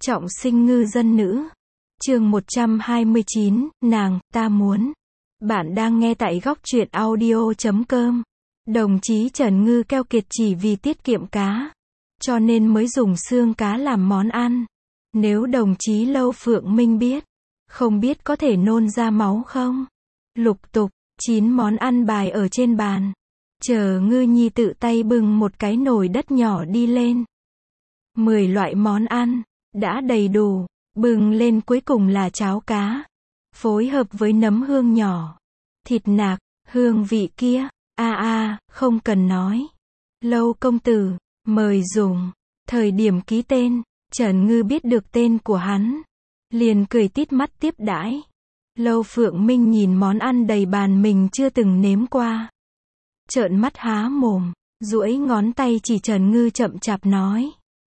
Trọng sinh ngư dân nữ. Chương 129, nàng, ta muốn. Bạn đang nghe tại góc truyện audio.com. Đồng chí Trần Ngư keo kiệt chỉ vì tiết kiệm cá, cho nên mới dùng xương cá làm món ăn. Nếu đồng chí Lâu Phượng Minh biết, không biết có thể nôn ra máu không? Lục tục, 9 món ăn bày ở trên bàn. Chờ Ngư Nhi tự tay bưng một cái nồi đất nhỏ đi lên. 10 loại món ăn, đã đầy đủ, bưng lên cuối cùng là cháo cá. Phối hợp với nấm hương nhỏ, thịt nạc, hương vị kia, không cần nói. Lâu công tử, mời dùng. Thời điểm ký tên, Trần Ngư biết được tên của hắn, liền cười tít mắt tiếp đãi. Lâu Phượng Minh nhìn món ăn đầy bàn mình chưa từng nếm qua, trợn mắt há mồm, duỗi ngón tay chỉ Trần Ngư chậm chạp nói: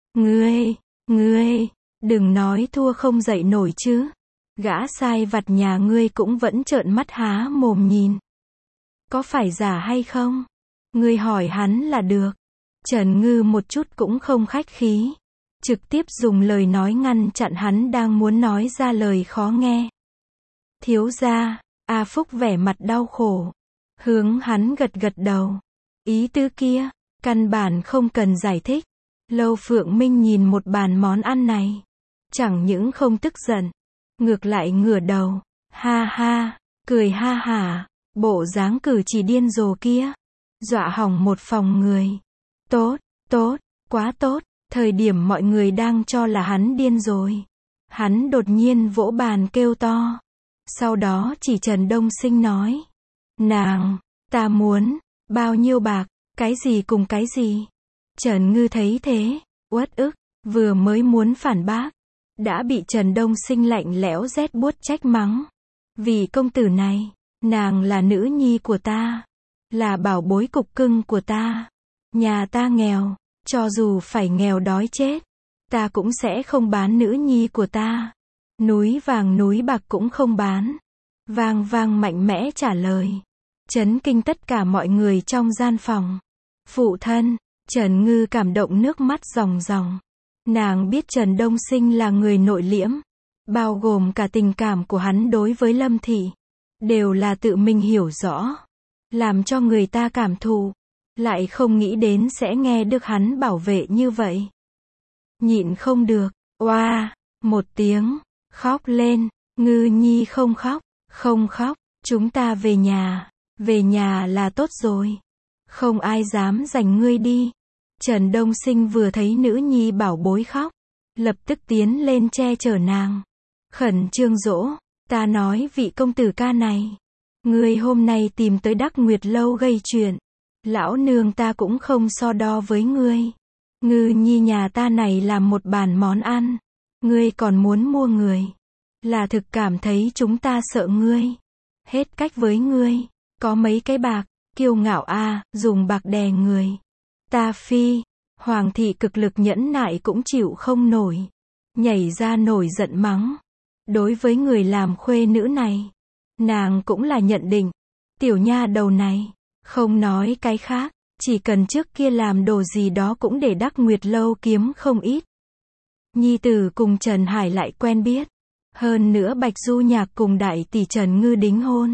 Ngươi, đừng nói thua không dậy nổi chứ. Gã sai vặt nhà ngươi cũng vẫn trợn mắt há mồm nhìn. Có phải giả hay không? Ngươi hỏi hắn là được. Trần Ngư một chút cũng không khách khí, trực tiếp dùng lời nói ngăn chặn hắn đang muốn nói ra lời khó nghe. Thiếu gia, A Phúc vẻ mặt đau khổ, hướng hắn gật gật đầu. Ý tứ kia, căn bản không cần giải thích. Lâu Phượng Minh nhìn một bàn món ăn này, chẳng những không tức giận, ngược lại ngửa đầu, cười ha hả, bộ dáng cử chỉ điên rồ kia, dọa hỏng một phòng người. Tốt, quá tốt. Thời điểm mọi người đang cho là hắn điên rồi, hắn đột nhiên vỗ bàn kêu to. Sau đó chỉ Trần Đông Sinh nói: nàng, ta muốn, bao nhiêu bạc, cái gì cùng cái gì. Trần Ngư thấy thế, uất ức, vừa mới muốn phản bác, đã bị Trần Đông Sinh lạnh lẽo rét buốt trách mắng. Vì công tử này, nàng là nữ nhi của ta, là bảo bối cục cưng của ta. Nhà ta nghèo, cho dù phải nghèo đói chết, ta cũng sẽ không bán nữ nhi của ta. Núi vàng núi bạc cũng không bán. Vang vang mạnh mẽ trả lời, chấn kinh tất cả mọi người trong gian phòng. Phụ thân, Trần Ngư cảm động nước mắt ròng ròng. Nàng biết Trần Đông Sinh là người nội liễm, bao gồm cả tình cảm của hắn đối với Lâm Thị, đều là tự mình hiểu rõ, làm cho người ta cảm thụ, lại không nghĩ đến sẽ nghe được hắn bảo vệ như vậy. Nhịn không được, oa, một tiếng, khóc lên. Ngư Nhi không khóc, chúng ta về nhà là tốt rồi. Không ai dám giành ngươi đi. Trần Đông Sinh vừa thấy nữ nhi bảo bối khóc, lập tức tiến lên che chở nàng, khẩn trương dỗ. Ta nói vị công tử ca này, ngươi hôm nay tìm tới Đắc Nguyệt Lâu gây chuyện, lão nương ta cũng không so đo với ngươi. Ngư Nhi nhà ta này làm một bàn món ăn, ngươi còn muốn mua người, là thực cảm thấy chúng ta sợ ngươi, hết cách với ngươi. Có mấy cái bạc, kiêu ngạo dùng bạc đè người. Ta phi. Hoàng thị cực lực nhẫn nại cũng chịu không nổi, nhảy ra nổi giận mắng. Đối với người làm khuê nữ này, nàng cũng là nhận định, tiểu nha đầu này, không nói cái khác, chỉ cần trước kia làm đồ gì đó cũng để Đắc Nguyệt Lâu kiếm không ít. Nhi tử cùng Trần Hải lại quen biết, hơn nữa Bạch Du Nhạc cùng đại tỷ Trần Ngư đính hôn,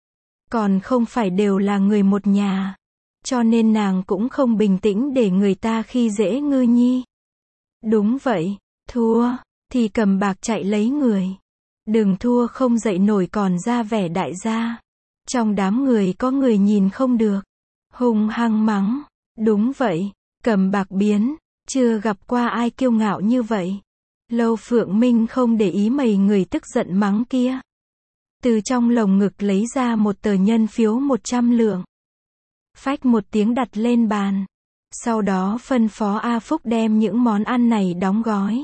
còn không phải đều là người một nhà, cho nên nàng cũng không bình tĩnh để người ta khi dễ Ngư Nhi. Đúng vậy, thua thì cầm bạc chạy lấy người, đừng thua không dậy nổi còn ra vẻ đại gia. Trong đám người có người nhìn không được, hung hăng mắng. Đúng vậy, cầm bạc biến, chưa gặp qua ai kiêu ngạo như vậy. Lâu Phượng Minh không để ý mấy người tức giận mắng kia, từ trong lồng ngực lấy ra một tờ nhân phiếu 100 lượng, phách một tiếng đặt lên bàn. Sau đó phân phó A Phúc đem những món ăn này đóng gói,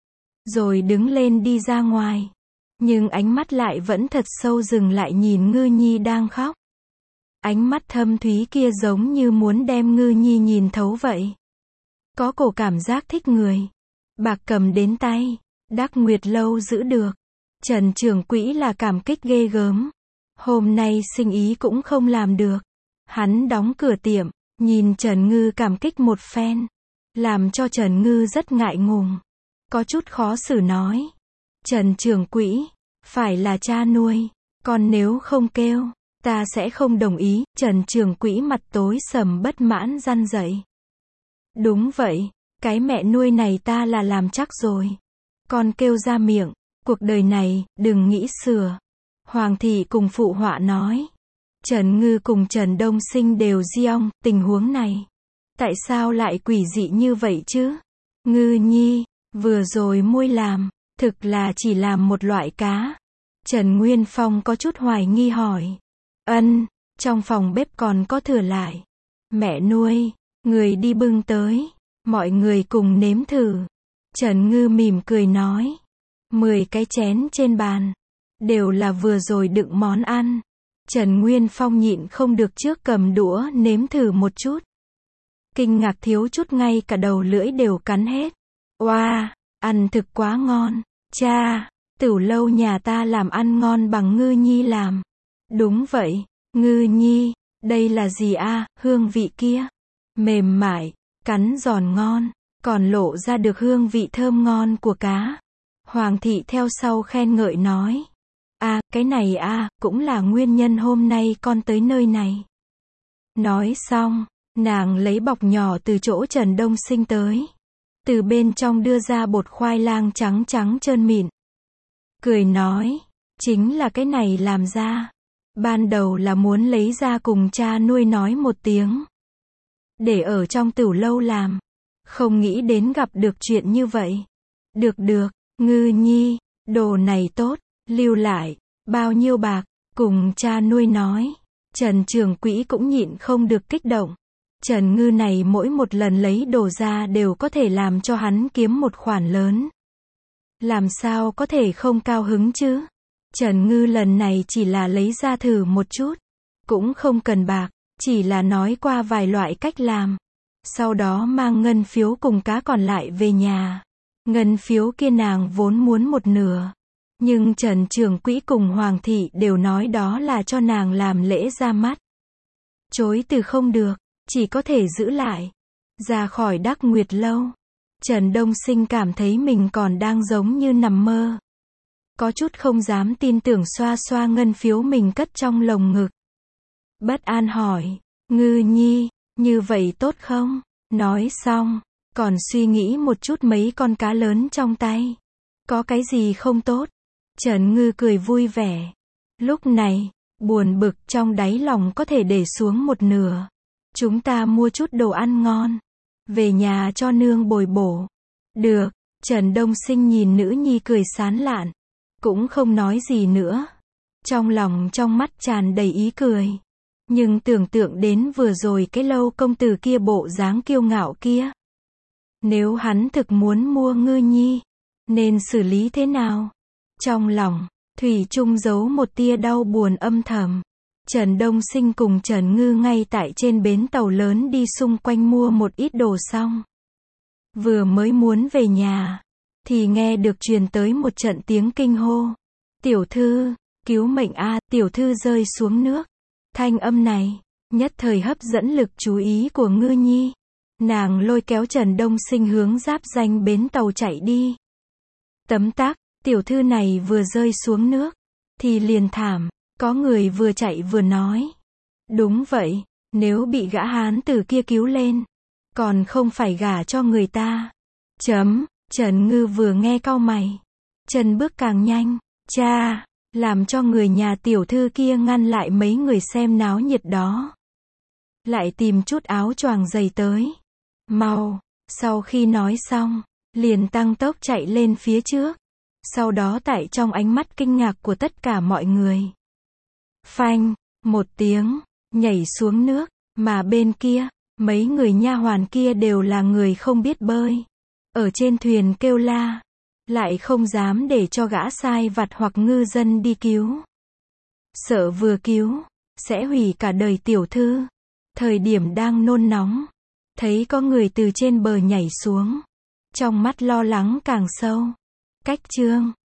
rồi đứng lên đi ra ngoài. Nhưng ánh mắt lại vẫn thật sâu dừng lại nhìn Ngư Nhi đang khóc. Ánh mắt thâm thúy kia giống như muốn đem Ngư Nhi nhìn thấu vậy. Có cổ cảm giác thích người. Bạc cầm đến tay, Đắc Nguyệt Lâu giữ được. Trần trưởng quỹ là cảm kích ghê gớm. Hôm nay sinh ý cũng không làm được. Hắn đóng cửa tiệm, nhìn Trần Ngư cảm kích một phen, làm cho Trần Ngư rất ngại ngùng. có chút khó xử nói. Trần trưởng quỹ, phải là cha nuôi, con nếu không kêu, ta sẽ không đồng ý. Trần trưởng quỹ mặt tối sầm bất mãn răn dậy. Đúng vậy, cái mẹ nuôi này ta là làm chắc rồi. Con kêu ra miệng, cuộc đời này, đừng nghĩ sửa. Hoàng thị cùng phụ họa nói. Trần Ngư cùng Trần Đông Sinh đều giong, tình huống này. Tại sao lại quỷ dị như vậy chứ? Ngư nhi, vừa rồi muôi làm, thực là chỉ làm một loại cá. Trần Nguyên Phong có chút hoài nghi hỏi. Ân, trong phòng bếp còn có thừa lại. Mẹ nuôi, người đi bưng tới, mọi người cùng nếm thử. Trần Ngư mỉm cười nói. 10 cái chén trên bàn, đều là vừa rồi đựng món ăn. Trần Nguyên Phong nhịn không được trước cầm đũa nếm thử một chút. Kinh ngạc thiếu chút ngay cả đầu lưỡi đều cắn hết. Oa, ăn thực quá ngon. Cha, Tửu lâu nhà ta làm ăn ngon bằng Ngư nhi làm. Đúng vậy, Ngư nhi, đây là gì a? Hương vị kia mềm mại, cắn giòn ngon, còn lộ ra được hương vị thơm ngon của cá. Hoàng thị theo sau khen ngợi nói. Cái này cũng là nguyên nhân hôm nay con tới nơi này. Nói xong, nàng lấy bọc nhỏ từ chỗ Trần Đông Sinh tới. Từ bên trong đưa ra bột khoai lang trắng trắng trơn mịn. Cười nói, chính là cái này làm ra. Ban đầu là muốn lấy ra cùng cha nuôi nói một tiếng. Để ở trong tửu lâu làm. Không nghĩ đến gặp được chuyện như vậy. Được, Ngư nhi, đồ này tốt, lưu lại. Bao nhiêu bạc, cùng cha nuôi nói. Trần trưởng quỹ cũng nhịn không được kích động. Trần Ngư này mỗi một lần lấy đồ ra đều có thể làm cho hắn kiếm một khoản lớn. Làm sao có thể không cao hứng chứ? Trần Ngư lần này chỉ là lấy ra thử một chút. Cũng không cần bạc, chỉ là nói qua vài loại cách làm. Sau đó mang ngân phiếu cùng cá còn lại về nhà. Ngân phiếu kia nàng vốn muốn một nửa. Nhưng Trần trưởng quỹ cùng Hoàng thị đều nói đó là cho nàng làm lễ ra mắt. Chối từ không được, chỉ có thể giữ lại. Ra khỏi Đắc Nguyệt lâu, Trần Đông Sinh cảm thấy mình còn đang giống như nằm mơ. Có chút không dám tin tưởng xoa xoa ngân phiếu mình cất trong lồng ngực. Bất an hỏi, Ngư nhi, như vậy tốt không? Nói xong, còn suy nghĩ một chút mấy con cá lớn trong tay. Có cái gì không tốt? Trần Ngư cười vui vẻ. Lúc này, buồn bực trong đáy lòng có thể để xuống một nửa. Chúng ta mua chút đồ ăn ngon. Về nhà cho nương bồi bổ. Được, Trần Đông Sinh nhìn nữ nhi cười sán lạn. Cũng không nói gì nữa. Trong lòng trong mắt tràn đầy ý cười. Nhưng tưởng tượng đến vừa rồi cái lâu công tử kia bộ dáng kiêu ngạo kia. Nếu hắn thực muốn mua Ngư nhi, nên xử lý thế nào? Trong lòng, thủy chung giấu một tia đau buồn âm thầm. Trần Đông Sinh cùng Trần Ngư ngay tại trên bến tàu lớn đi xung quanh mua một ít đồ xong. Vừa mới muốn về nhà, thì nghe được truyền tới một trận tiếng kinh hô. Tiểu thư, cứu mệnh a, tiểu thư rơi xuống nước. Thanh âm này, nhất thời hấp dẫn lực chú ý của Ngư nhi. Nàng lôi kéo Trần Đông Sinh hướng giáp danh bến tàu chạy đi. Tấm tắc. Tiểu thư này vừa rơi xuống nước, thì liền thảm, có người vừa chạy vừa nói. Đúng vậy, nếu bị gã hán tử kia cứu lên, còn không phải gả cho người ta. Trần Ngư vừa nghe cau mày. Chân bước càng nhanh, cha, làm cho người nhà tiểu thư kia ngăn lại mấy người xem náo nhiệt đó. Lại tìm chút áo choàng giày tới. Mau, sau khi nói xong, liền tăng tốc chạy lên phía trước. Sau đó tại trong ánh mắt kinh ngạc của tất cả mọi người. Phanh, một tiếng, nhảy xuống nước, mà bên kia, mấy người nha hoàn kia đều là người không biết bơi. Ở trên thuyền kêu la, lại không dám để cho gã sai vặt hoặc ngư dân đi cứu. Sợ vừa cứu, sẽ hủy cả đời tiểu thư. Thời điểm đang nôn nóng, thấy có người từ trên bờ nhảy xuống. Trong mắt lo lắng càng sâu. Cách chương